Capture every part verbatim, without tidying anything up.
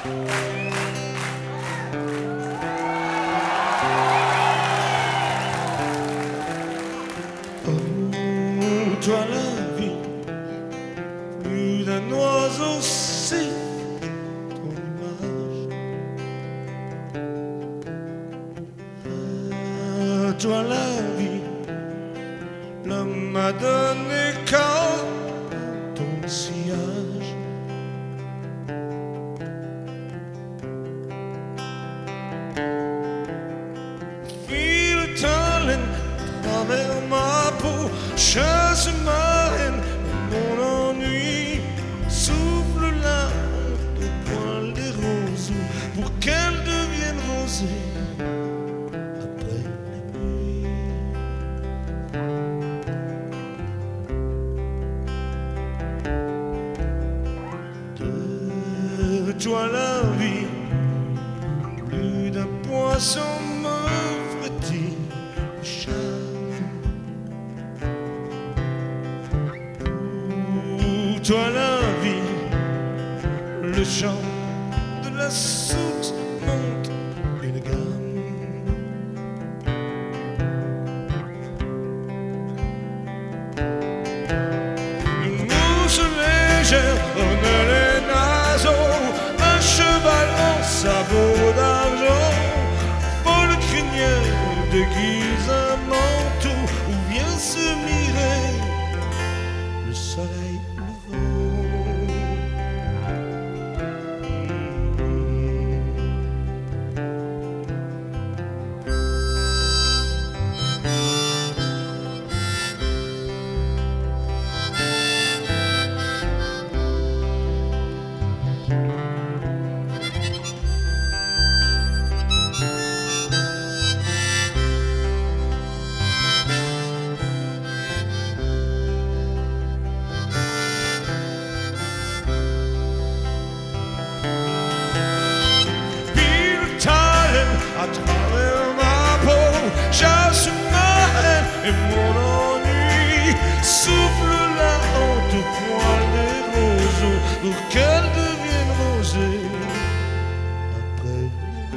Toi la vie, plus d'un oiseau, c'est ton image. À toi la vie, l'homme m'a donné qu'à ton sillage. File ta laine à travers ma peau, chasse ma haine, mon ennui, souffle la honte au poil des roseaux pour qu'elle devienne rosée après la nuit. De toi la vie, plus d'un poisson me frétille le charme. Toi la vie, le chant de la source monte une gamme. Une mouche légère orne les naseaux, un cheval en sabot d'argent, folle crinière déguise un manteau où vient se mirer le soleil nouveau. À travers ma peau, chasse ma haine et mon ennui, souffle la honte au poil des roseaux pour qu'elle devienne rosée après la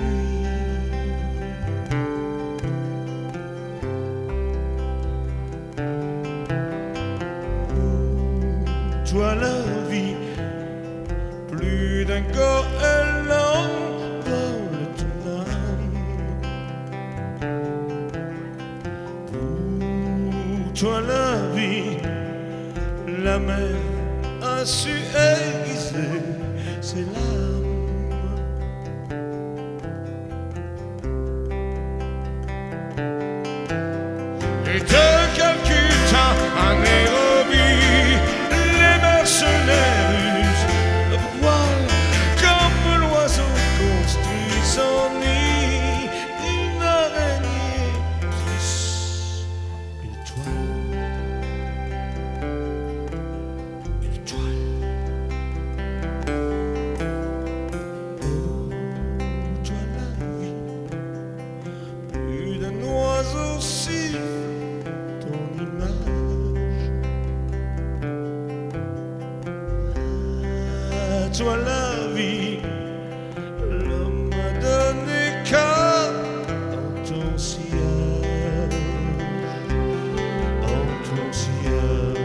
nuit. Toi la vie, plus d'un goéland vole ton âme. Toi la vie, la mer a su aiguiser ses larmes. Et de Calcutta à Nairobi, les mercenaires usent leur voile comme l'oiseau construit son nid, une araignée tisse une toile. Une toile. Oh, toi la vie, plus d'un oiseau siffle ton image. À toi la vie, l'homme m'a donné qu'à en ton sillage, en ton sillage.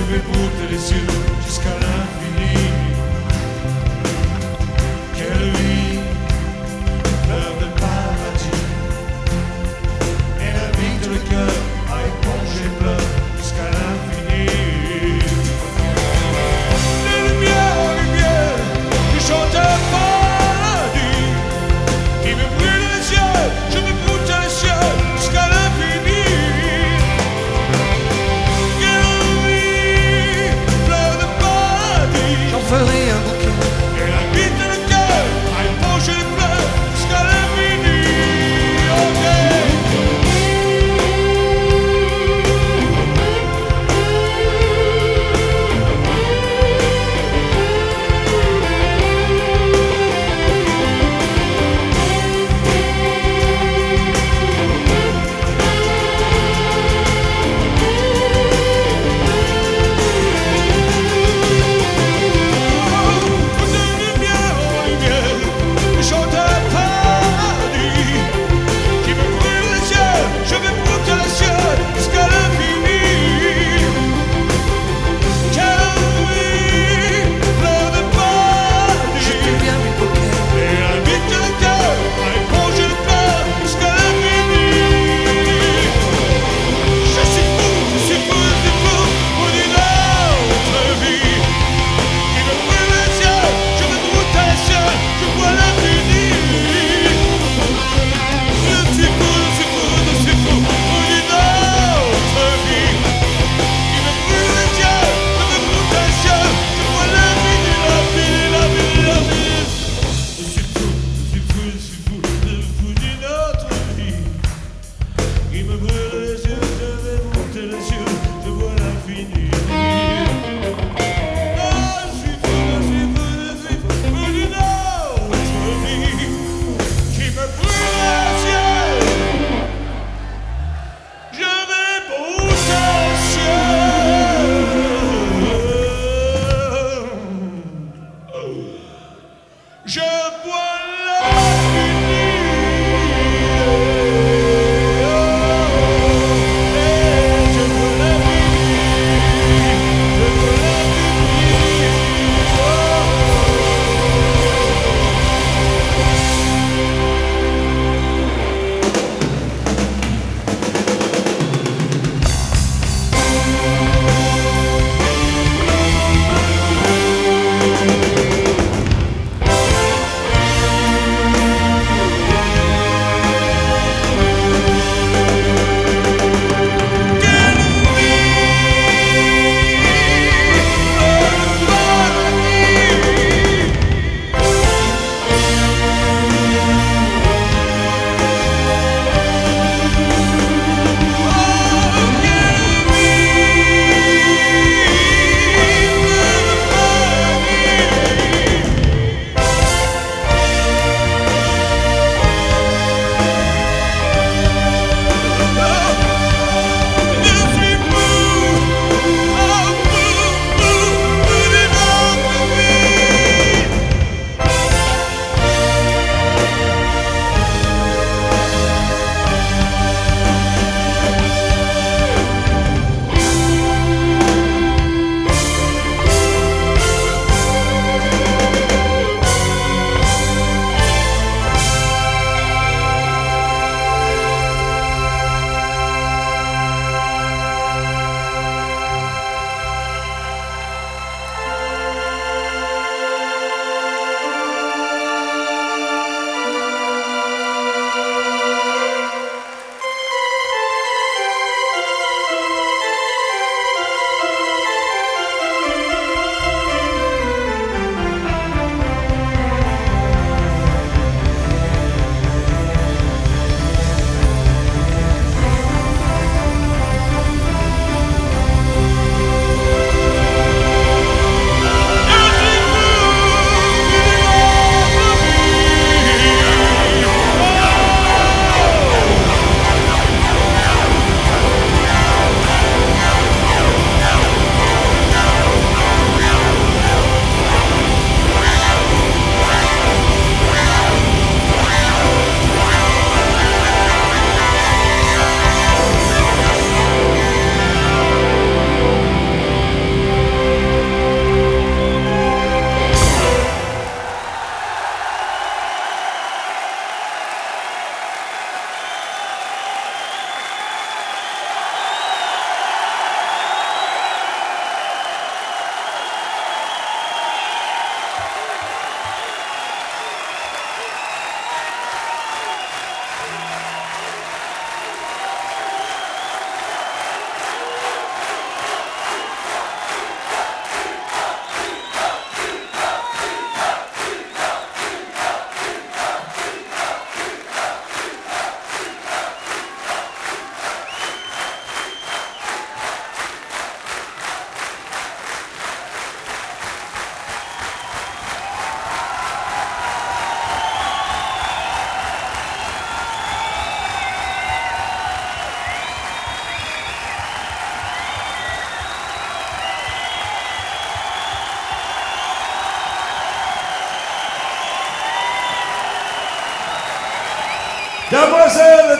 je vais brouter les yeux jusqu'à l'infini. Quelle vie, fleur de paradis, et l'invite le cœur à éponger pleurs jusqu'à l'infini. Les lumières, lumière, je chante un paradis qui me brûle les yeux, je me broute les cieux jusqu'à l'infini. Quelle vie, fleur de paradis.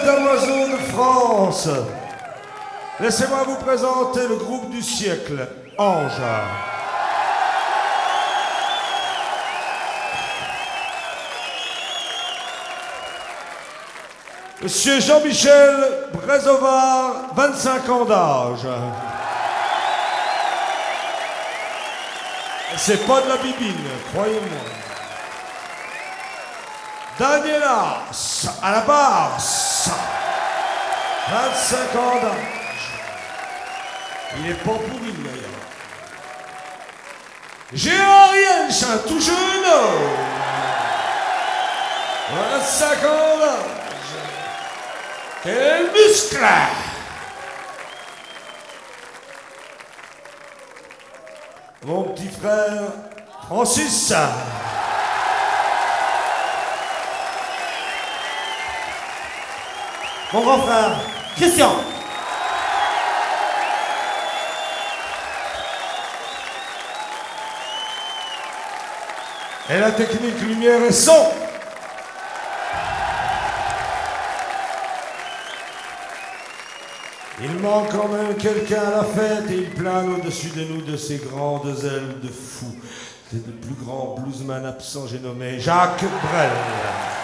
bel damoiseau de France. Laissez-moi vous présenter le groupe du siècle, Ange. Monsieur Jean-Michel Brézovar, vingt-cinq ans d'âge. C'est pas de la bibine, croyez-moi. Daniela, à la basse, vingt-cinq ans d'âge. Il est pas pourri d'ailleurs. Gérard Riench, un tout jeune homme, vingt-cinq ans d'âge. Quel muscle! Mon petit frère Francis. Mon grand frère Christian. Et la technique lumière et son. Il manque quand même quelqu'un à la fête et il plane au-dessus de nous de ses grandes ailes de fou. C'est le plus grand bluesman absent, j'ai nommé Jacques Brel.